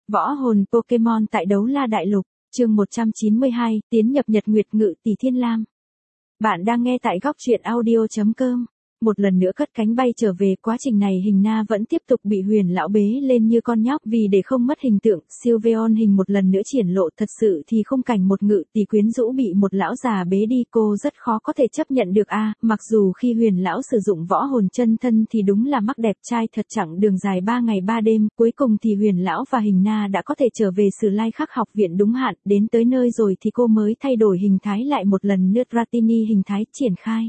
Võ hồn Pokemon tại Đấu La Đại Lục, chương 192, tiến nhập Nhật Nguyệt Ngự Tỷ Thiên Lam. Bạn đang nghe tại góc truyện audio.com. Một lần nữa cất cánh bay trở về, quá trình này Hình Na vẫn tiếp tục bị Huyền lão bế lên như con nhóc, vì để không mất hình tượng, Sylveon hình một lần nữa triển lộ. Thật sự thì khung cảnh một ngự tỷ quyến rũ bị một lão già bế đi, cô rất khó có thể chấp nhận được mặc dù khi Huyền lão sử dụng võ hồn chân thân thì đúng là mắc đẹp trai thật, chặng đường dài 3 ngày 3 đêm, cuối cùng thì Huyền lão và Hình Na đã có thể trở về Sử Lai Khắc học viện đúng hạn. Đến tới nơi rồi thì cô mới thay đổi hình thái lại một lần nữa, Dratini hình thái triển khai.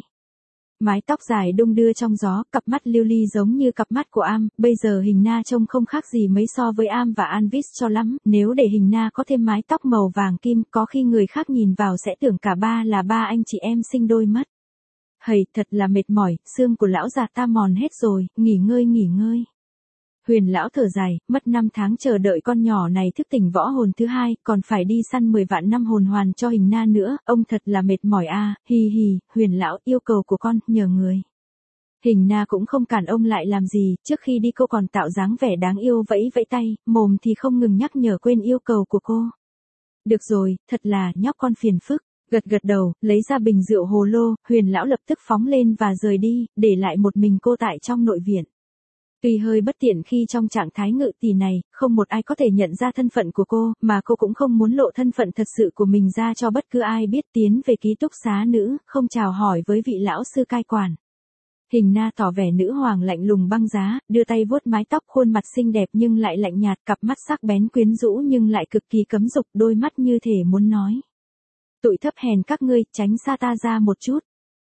Mái tóc dài đung đưa trong gió, cặp mắt lưu ly giống như cặp mắt của Am, bây giờ Hình Na trông không khác gì mấy so với Am và Anvis cho lắm, nếu để Hình Na có thêm mái tóc màu vàng kim, có khi người khác nhìn vào sẽ tưởng cả ba là ba anh chị em sinh đôi mất. Hầy, thật là mệt mỏi, xương của lão già ta mòn hết rồi, nghỉ ngơi. Huyền lão thở dài, mất 5 tháng chờ đợi con nhỏ này thức tỉnh võ hồn thứ hai, còn phải đi săn 10 vạn năm hồn hoàn cho Hình Na nữa, ông thật là mệt mỏi hì, Huyền lão, yêu cầu của con, nhờ người. Hình Na cũng không cản ông lại làm gì, trước khi đi cô còn tạo dáng vẻ đáng yêu vẫy vẫy tay, mồm thì không ngừng nhắc nhở quên yêu cầu của cô. Được rồi, thật là nhóc con phiền phức. Gật đầu, lấy ra bình rượu hồ lô, Huyền lão lập tức phóng lên và rời đi, để lại một mình cô tại trong nội viện. Tuy hơi bất tiện khi trong trạng thái ngự tỷ này, không một ai có thể nhận ra thân phận của cô, mà cô cũng không muốn lộ thân phận thật sự của mình ra cho bất cứ ai biết. Tiến về ký túc xá nữ, không chào hỏi với vị lão sư cai quản. Hình Na tỏ vẻ nữ hoàng lạnh lùng băng giá, đưa tay vuốt mái tóc, khuôn mặt xinh đẹp nhưng lại lạnh nhạt, cặp mắt sắc bén quyến rũ nhưng lại cực kỳ cấm dục, đôi mắt như thể muốn nói: tụi thấp hèn các ngươi, tránh xa ta ra một chút.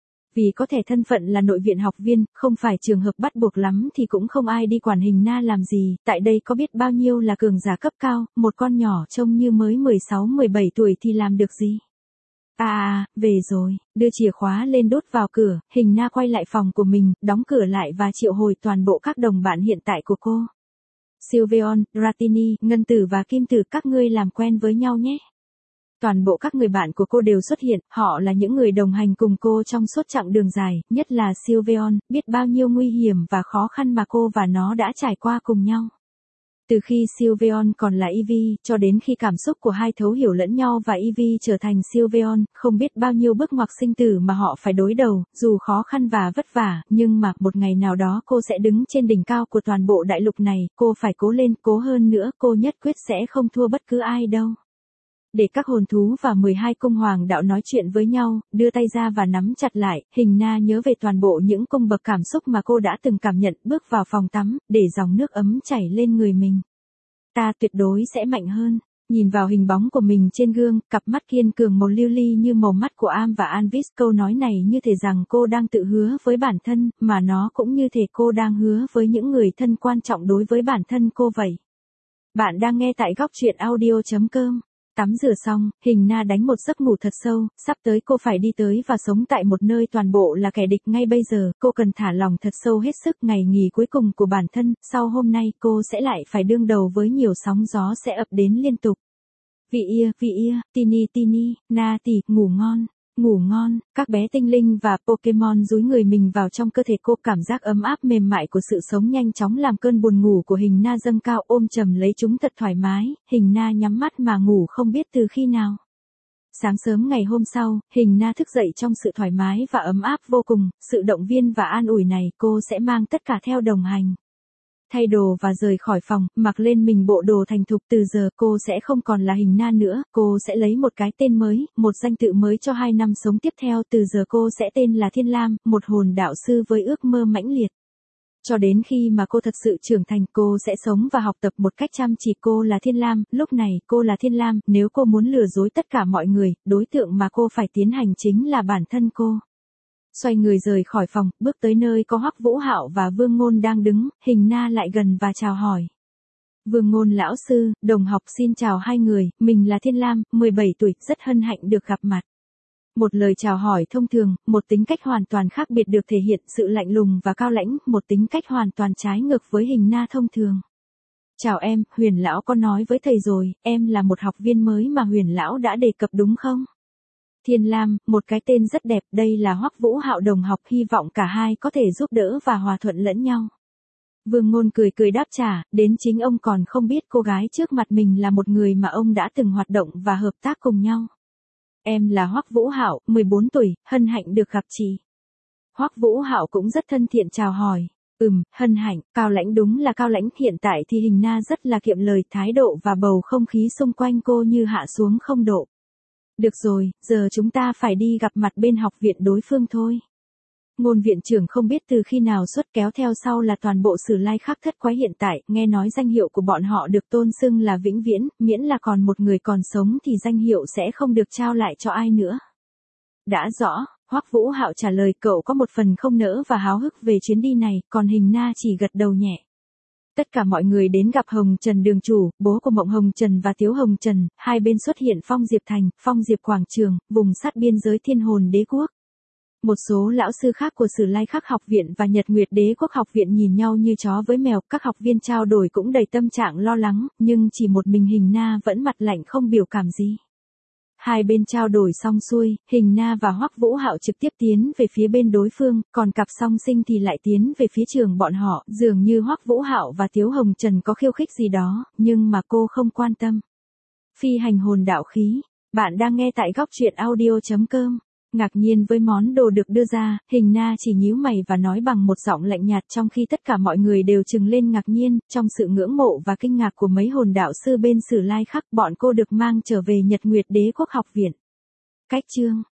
Vì có thể thân phận là nội viện học viên, không phải trường hợp bắt buộc lắm thì cũng không ai đi quản Hình Na làm gì, tại đây có biết bao nhiêu là cường giả cấp cao, một con nhỏ trông như mới 16-17 tuổi thì làm được gì. Về rồi, đưa chìa khóa lên đốt vào cửa, Hình Na quay lại phòng của mình, đóng cửa lại và triệu hồi toàn bộ các đồng bạn hiện tại của cô. Sylveon, Dratini, Ngân Tử và Kim Tử, các ngươi làm quen với nhau nhé. Toàn bộ các người bạn của cô đều xuất hiện, họ là những người đồng hành cùng cô trong suốt chặng đường dài, nhất là Sylveon, biết bao nhiêu nguy hiểm và khó khăn mà cô và nó đã trải qua cùng nhau. Từ khi Sylveon còn là Eevee, cho đến khi cảm xúc của hai thấu hiểu lẫn nhau và Eevee trở thành Sylveon, không biết bao nhiêu bước ngoặt sinh tử mà họ phải đối đầu, dù khó khăn và vất vả, nhưng mà một ngày nào đó cô sẽ đứng trên đỉnh cao của toàn bộ đại lục này, cô phải cố lên, cố hơn nữa, cô nhất quyết sẽ không thua bất cứ ai đâu. Để các hồn thú và 12 cung hoàng đạo nói chuyện với nhau, đưa tay ra và nắm chặt lại, Hình Na nhớ về toàn bộ những cung bậc cảm xúc mà cô đã từng cảm nhận, bước vào phòng tắm, để dòng nước ấm chảy lên người mình. Ta tuyệt đối sẽ mạnh hơn. Nhìn vào hình bóng của mình trên gương, cặp mắt kiên cường màu lưu ly như màu mắt của Am và Anvis, câu nói này như thể rằng cô đang tự hứa với bản thân, mà nó cũng như thể cô đang hứa với những người thân quan trọng đối với bản thân cô vậy. Bạn đang nghe tại góc truyện audio.com. Tắm rửa xong, Hình Na đánh một giấc ngủ thật sâu, sắp tới cô phải đi tới và sống tại một nơi toàn bộ là kẻ địch ngay bây giờ, cô cần thả lòng thật sâu hết sức. Ngày nghỉ cuối cùng của bản thân, sau hôm nay cô sẽ lại phải đương đầu với nhiều sóng gió sẽ ập đến liên tục. Vị ia, Tini, Na tỷ, ngủ ngon, các bé tinh linh và Pokemon dúi người mình vào trong cơ thể cô, cảm giác ấm áp mềm mại của sự sống nhanh chóng làm cơn buồn ngủ của Hình Na dâng cao, ôm chầm lấy chúng thật thoải mái, Hình Na nhắm mắt mà ngủ không biết từ khi nào. Sáng sớm ngày hôm sau, Hình Na thức dậy trong sự thoải mái và ấm áp vô cùng, sự động viên và an ủi này cô sẽ mang tất cả theo đồng hành. Thay đồ và rời khỏi phòng, mặc lên mình bộ đồ thành thục, từ giờ cô sẽ không còn là Hình Na nữa, cô sẽ lấy một cái tên mới, một danh tự mới cho 2 năm sống tiếp theo, từ giờ cô sẽ tên là Thiên Lam, một hồn đạo sư với ước mơ mãnh liệt. Cho đến khi mà cô thật sự trưởng thành, cô sẽ sống và học tập một cách chăm chỉ, cô là Thiên Lam, lúc này cô là Thiên Lam, nếu cô muốn lừa dối tất cả mọi người, đối tượng mà cô phải tiến hành chính là bản thân cô. Xoay người rời khỏi phòng, bước tới nơi có Hoắc Vũ Hạo và Vương Ngôn đang đứng, Hình Na lại gần và chào hỏi. Vương Ngôn lão sư, đồng học, xin chào hai người, mình là Thiên Lam, 17 tuổi, rất hân hạnh được gặp mặt. Một lời chào hỏi thông thường, một tính cách hoàn toàn khác biệt được thể hiện, sự lạnh lùng và cao lãnh, một tính cách hoàn toàn trái ngược với Hình Na thông thường. Chào em, Huyền lão có nói với thầy rồi, em là một học viên mới mà Huyền lão đã đề cập đúng không? Thiên Lam, một cái tên rất đẹp, đây là Hoắc Vũ Hạo đồng học, hy vọng cả hai có thể giúp đỡ và hòa thuận lẫn nhau. Vương Ngôn cười cười đáp trả, đến chính ông còn không biết cô gái trước mặt mình là một người mà ông đã từng hoạt động và hợp tác cùng nhau. Em là Hoắc Vũ Hạo, 14 tuổi, hân hạnh được gặp chị. Hoắc Vũ Hạo cũng rất thân thiện chào hỏi. Hân hạnh, Cao Lãnh đúng là Cao Lãnh, hiện tại thì Hình Na rất là kiệm lời, thái độ và bầu không khí xung quanh cô như hạ xuống 0 độ. Được rồi, giờ chúng ta phải đi gặp mặt bên học viện đối phương thôi. Ngôn viện trưởng không biết từ khi nào xuất, kéo theo sau là toàn bộ Sử Lai Khắc thất quái hiện tại, nghe nói danh hiệu của bọn họ được tôn xưng là vĩnh viễn, miễn là còn một người còn sống thì danh hiệu sẽ không được trao lại cho ai nữa. Đã rõ, Hoắc Vũ Hạo trả lời, cậu có một phần không nỡ và háo hức về chuyến đi này, còn Hình Na chỉ gật đầu nhẹ. Tất cả mọi người đến gặp Hồng Trần đường chủ, bố của Mộng Hồng Trần và Tiếu Hồng Trần, hai bên xuất hiện Phong Diệp Thành, Phong Diệp Quảng Trường, vùng sát biên giới Thiên Hồn Đế Quốc. Một số lão sư khác của Sử Lai Khắc học viện và Nhật Nguyệt Đế Quốc học viện nhìn nhau như chó với mèo, các học viên trao đổi cũng đầy tâm trạng lo lắng, nhưng chỉ một mình Hình Na vẫn mặt lạnh không biểu cảm gì. Hai bên trao đổi xong xuôi, Hình Na và Hoắc Vũ Hạo trực tiếp tiến về phía bên đối phương, còn cặp song sinh thì lại tiến về phía trường bọn họ, dường như Hoắc Vũ Hạo và Tiếu Hồng Trần có khiêu khích gì đó, nhưng mà cô không quan tâm. Phi hành hồn đạo khí, bạn đang nghe tại góc truyện audio.com. Ngạc nhiên với món đồ được đưa ra, Hình Na chỉ nhíu mày và nói bằng một giọng lạnh nhạt, trong khi tất cả mọi người đều trừng lên ngạc nhiên, trong sự ngưỡng mộ và kinh ngạc của mấy hồn đạo sư bên Sử Lai Khắc, bọn cô được mang trở về Nhật Nguyệt Đế Quốc học viện. Cách chương